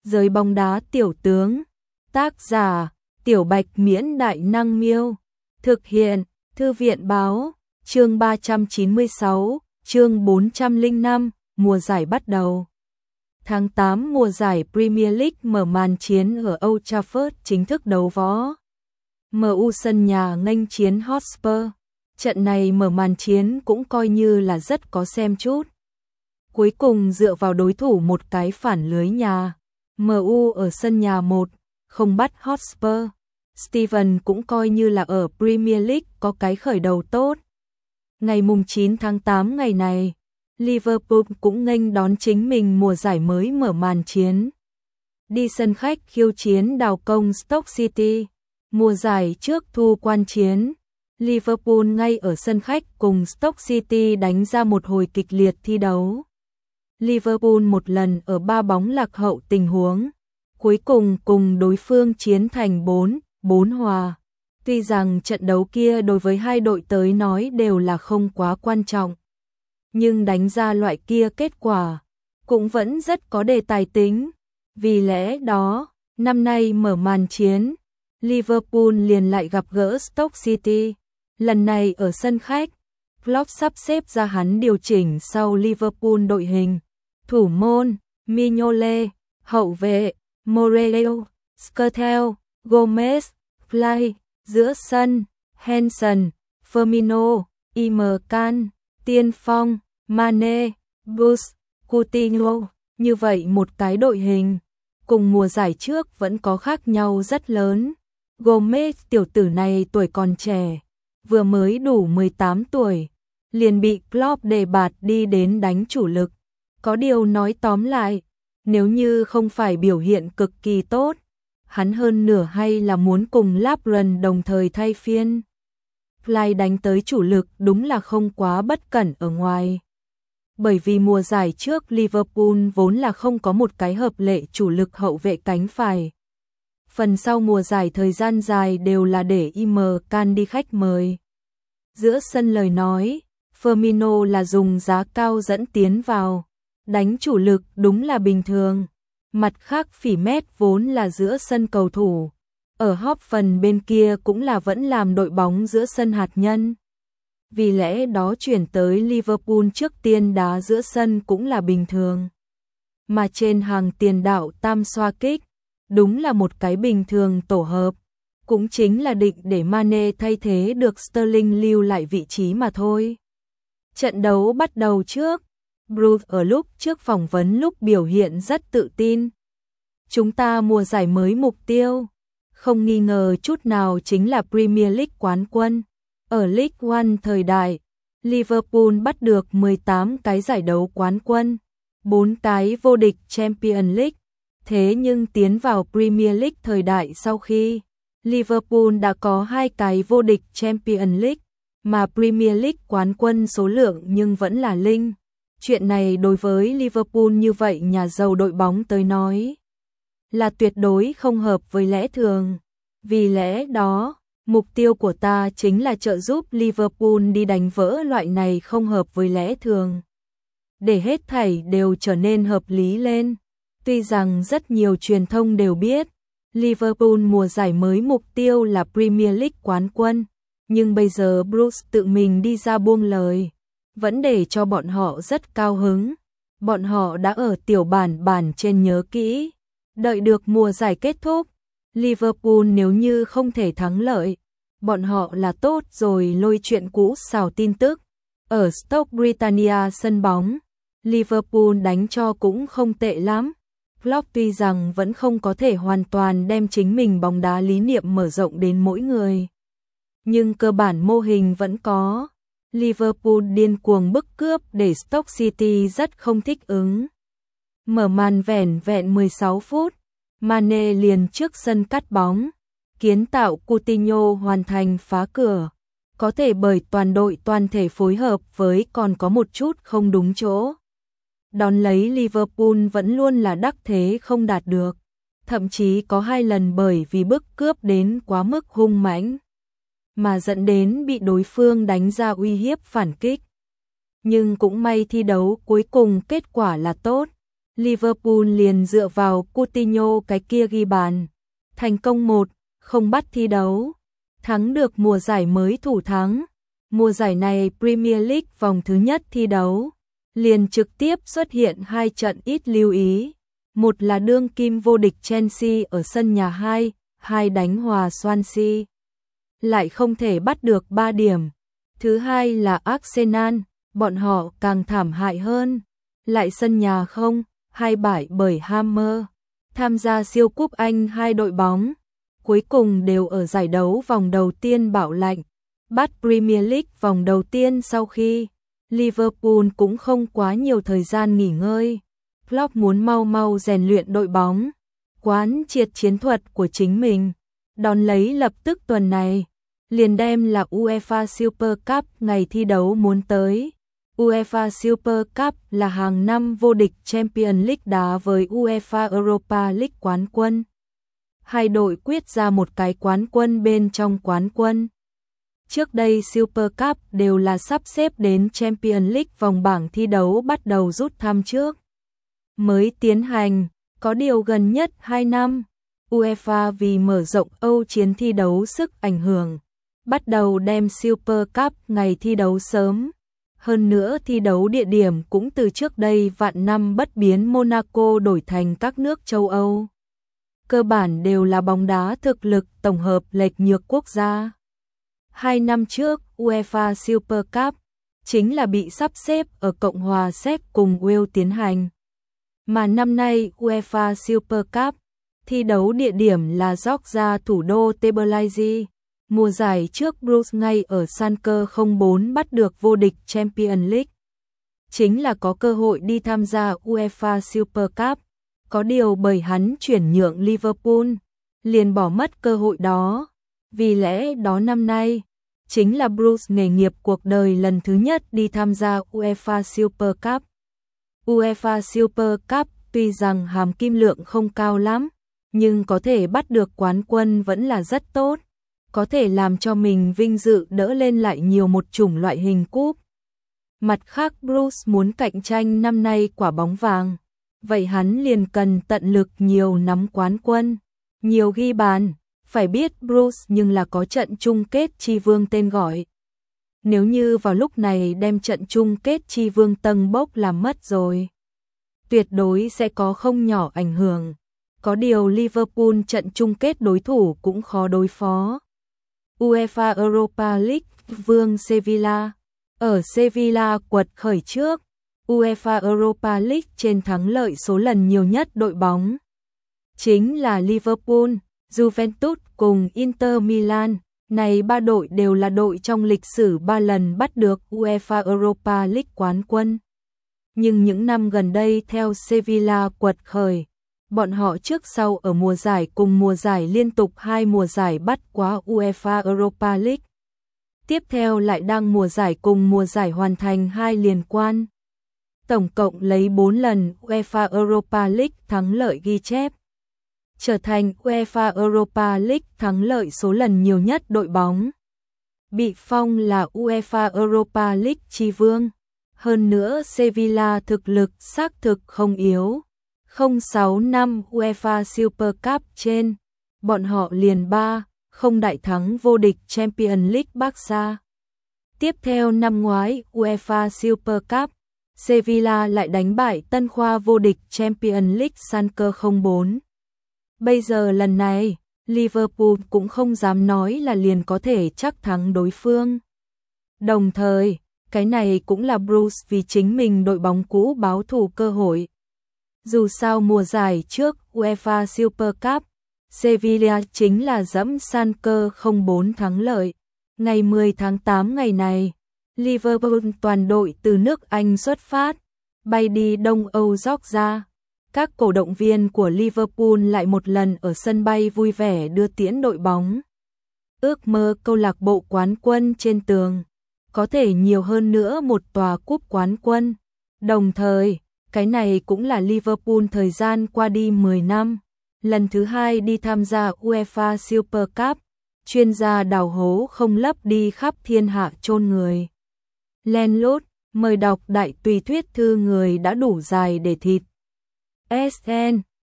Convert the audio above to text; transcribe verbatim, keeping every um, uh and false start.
Giới bóng đá tiểu tướng. Tác giả: Tiểu Bạch Miễn Đại Năng Miêu. Thực hiện: Thư viện Báo. Chương ba trăm chín mươi sáu, chương bốn trăm lẻ năm, mùa giải bắt đầu. Tháng tám, mùa giải Premier League mở màn chiến ở Old Trafford chính thức đấu võ. em u sân nhà nghênh chiến Hotspur. Trận này mở màn chiến cũng coi như là rất có xem chút. Cuối cùng dựa vào đối thủ một cái phản lưới nhà, em u ở sân nhà một không bắt Hotspur. Steven cũng coi như là ở Premier League có cái khởi đầu tốt. Ngày mùng chín tháng tám ngày này, Liverpool cũng nghênh đón chính mình mùa giải mới mở màn chiến. Đi sân khách khiêu chiến đào công Stoke City. Mùa giải trước thu quan chiến, Liverpool ngay ở sân khách cùng Stoke City đánh ra một hồi kịch liệt thi đấu. Liverpool một lần ở ba bóng lạc hậu tình huống, cuối cùng cùng đối phương chiến thành bốn bốn hòa. Tuy rằng trận đấu kia đối với hai đội tới nói đều là không quá quan trọng, nhưng đánh ra loại kia kết quả cũng vẫn rất có đề tài tính. Vì lẽ đó, năm nay mở màn chiến, Liverpool liền lại gặp gỡ Stoke City. Lần này ở sân khách, Klopp sắp xếp ra hắn điều chỉnh sau Liverpool đội hình. Thủ môn, Mignolet, hậu vệ, Morelos, Skrtel, Gomez, Fly, giữa sân, Henson, Firmino, Emre Can, tiên phong, Mane, Bruce, Coutinho. Như vậy một cái đội hình, cùng mùa giải trước vẫn có khác nhau rất lớn. Gomez tiểu tử này tuổi còn trẻ, vừa mới đủ mười tám tuổi, liền bị Klopp đề bạt đi đến đánh chủ lực. Có điều nói tóm lại, nếu như không phải biểu hiện cực kỳ tốt, hắn hơn nửa hay là muốn cùng Lovren đồng thời thay phiên. Fly đánh tới chủ lực đúng là không quá bất cẩn ở ngoài. Bởi vì mùa giải trước Liverpool vốn là không có một cái hợp lệ chủ lực hậu vệ cánh phải. Phần sau mùa giải thời gian dài đều là để Emre Can đi khách mời. Giữa sân lời nói, Firmino là dùng giá cao dẫn tiến vào, đánh chủ lực đúng là bình thường. Mặt khác Phỉ Mét vốn là giữa sân cầu thủ, ở hóp phần bên kia cũng là vẫn làm đội bóng giữa sân hạt nhân. Vì lẽ đó chuyển tới Liverpool trước tiên đá giữa sân cũng là bình thường. Mà trên hàng tiền đạo tam xoa kích, đúng là một cái bình thường tổ hợp, cũng chính là định để Mane thay thế được Sterling lưu lại vị trí mà thôi. Trận đấu bắt đầu trước, Bruce ở lúc trước phỏng vấn lúc biểu hiện rất tự tin. Chúng ta mùa giải mới mục tiêu, không nghi ngờ chút nào chính là Premier League quán quân. Ở League One thời đại, Liverpool bắt được mười tám cái giải đấu quán quân, bốn cái vô địch Champions League. Thế nhưng tiến vào Premier League thời đại sau khi, Liverpool đã có hai cái vô địch Champions League, mà Premier League quán quân số lượng nhưng vẫn là linh. Chuyện này đối với Liverpool như vậy nhà giàu đội bóng tới nói là tuyệt đối không hợp với lẽ thường. Vì lẽ đó, mục tiêu của ta chính là trợ giúp Liverpool đi đánh vỡ loại này không hợp với lẽ thường, để hết thảy đều trở nên hợp lý lên. Tuy rằng rất nhiều truyền thông đều biết Liverpool mùa giải mới mục tiêu là Premier League quán quân, nhưng bây giờ Bruce tự mình đi ra buông lời, vẫn để cho bọn họ rất cao hứng. Bọn họ đã ở tiểu bản bản trên nhớ kỹ, đợi được mùa giải kết thúc, Liverpool nếu như không thể thắng lợi, bọn họ là tốt rồi lôi chuyện cũ xào tin tức. Ở Stoke Britannia sân bóng, Liverpool đánh cho cũng không tệ lắm. Klopp tuy rằng vẫn không có thể hoàn toàn đem chính mình bóng đá lý niệm mở rộng đến mỗi người, nhưng cơ bản mô hình vẫn có. Liverpool điên cuồng bức cướp để Stoke City rất không thích ứng. Mở màn vẻn vẹn mười sáu phút, Mane liền trước sân cắt bóng, kiến tạo Coutinho hoàn thành phá cửa. Có thể bởi toàn đội toàn thể phối hợp với còn có một chút không đúng chỗ. Đón lấy Liverpool vẫn luôn là đắc thế không đạt được, thậm chí có hai lần bởi vì bức cướp đến quá mức hung mãnh, mà dẫn đến bị đối phương đánh ra uy hiếp phản kích. Nhưng cũng may thi đấu cuối cùng kết quả là tốt. Liverpool liền dựa vào Coutinho cái kia ghi bàn. Thành công một không bắt thi đấu. Thắng được mùa giải mới thủ thắng. Mùa giải này Premier League vòng thứ nhất thi đấu. Liền trực tiếp xuất hiện hai trận ít lưu ý. Một là đương kim vô địch Chelsea ở sân nhà hai, hai đánh hòa Swansea. Lại không thể bắt được ba điểm. Thứ hai là Arsenal, bọn họ càng thảm hại hơn. Lại sân nhà không, hai bại bởi Hammer. Tham gia siêu cúp Anh hai đội bóng. Cuối cùng đều ở giải đấu vòng đầu tiên bảo lạnh. Bắt Premier League vòng đầu tiên sau khi Liverpool cũng không quá nhiều thời gian nghỉ ngơi. Klopp muốn mau mau rèn luyện đội bóng, quán triệt chiến thuật của chính mình. Đón lấy lập tức tuần này, liền đem là UEFA Super Cup ngày thi đấu muốn tới. UEFA Super Cup là hàng năm vô địch Champions League đá với UEFA Europa League quán quân. Hai đội quyết ra một cái quán quân bên trong quán quân. Trước đây Super Cup đều là sắp xếp đến Champions League vòng bảng thi đấu bắt đầu rút thăm trước. Mới tiến hành, có điều gần nhất hai năm, UEFA vì mở rộng Âu chiến thi đấu sức ảnh hưởng, bắt đầu đem Super Cup ngày thi đấu sớm. Hơn nữa thi đấu địa điểm cũng từ trước đây vạn năm bất biến Monaco đổi thành các nước châu Âu. Cơ bản đều là bóng đá thực lực tổng hợp lệch nhược quốc gia. Hai năm trước, UEFA Super Cup chính là bị sắp xếp ở Cộng hòa Séc cùng Wales tiến hành. Mà năm nay UEFA Super Cup, thi đấu địa điểm là Georgia thủ đô Tbilisi. Mùa giải trước Bruce ngay ở Schalke không bốn bắt được vô địch Champions League. Chính là có cơ hội đi tham gia UEFA Super Cup. Có điều bởi hắn chuyển nhượng Liverpool, liền bỏ mất cơ hội đó. Vì lẽ đó năm nay, chính là Bruce nghề nghiệp cuộc đời lần thứ nhất đi tham gia UEFA Super Cup. UEFA Super Cup tuy rằng hàm kim lượng không cao lắm, nhưng có thể bắt được quán quân vẫn là rất tốt. Có thể làm cho mình vinh dự đỡ lên lại nhiều một chủng loại hình cúp. Mặt khác Bruce muốn cạnh tranh năm nay quả bóng vàng. Vậy hắn liền cần tận lực nhiều nắm quán quân, nhiều ghi bàn. Phải biết Bruce nhưng là có trận chung kết chi vương tên gọi. Nếu như vào lúc này đem trận chung kết chi vương tầng bốc làm mất rồi, tuyệt đối sẽ có không nhỏ ảnh hưởng. Có điều Liverpool trận chung kết đối thủ cũng khó đối phó. UEFA Europa League vương Sevilla. Ở Sevilla quật khởi trước, UEFA Europa League trên thắng lợi số lần nhiều nhất đội bóng chính là Liverpool, Juventus cùng Inter Milan. Này ba đội đều là đội trong lịch sử ba lần bắt được UEFA Europa League quán quân. Nhưng những năm gần đây theo Sevilla quật khởi, bọn họ trước sau ở mùa giải cùng mùa giải liên tục hai mùa giải bắt quá UEFA Europa League. Tiếp theo lại đang mùa giải cùng mùa giải hoàn thành hai liên quan. Tổng cộng lấy bốn lần UEFA Europa League thắng lợi ghi chép. Trở thành UEFA Europa League thắng lợi số lần nhiều nhất đội bóng. Bị phong là UEFA Europa League chi vương. Hơn nữa Sevilla thực lực xác thực không yếu. Không sáu năm UEFA Super Cup trên, bọn họ liền ba không đại thắng vô địch Champions League Barca. Tiếp theo năm ngoái UEFA Super Cup, Sevilla lại đánh bại tân khoa vô địch Champions League Schalke không bốn. Bây giờ lần này, Liverpool cũng không dám nói là liền có thể chắc thắng đối phương. Đồng thời, cái này cũng là Bruce vì chính mình đội bóng cũ báo thù cơ hội. Dù sao mùa giải trước UEFA Super Cup, Sevilla chính là dẫm Schalke không bốn thắng lợi. Ngày mười tháng tám ngày này, Liverpool toàn đội từ nước Anh xuất phát, bay đi Đông Âu Georgia. Các cổ động viên của Liverpool lại một lần ở sân bay vui vẻ đưa tiễn đội bóng. Ước mơ câu lạc bộ quán quân trên tường, có thể nhiều hơn nữa một tòa cúp quán quân. Đồng thời, cái này cũng là Liverpool thời gian qua đi mười năm, lần thứ hai đi tham gia UEFA Super Cup, chuyên gia đào hố không lấp đi khắp thiên hạ chôn người. Len lút, mời đọc đại tùy thuyết thư người đã đủ dài để thịt. S N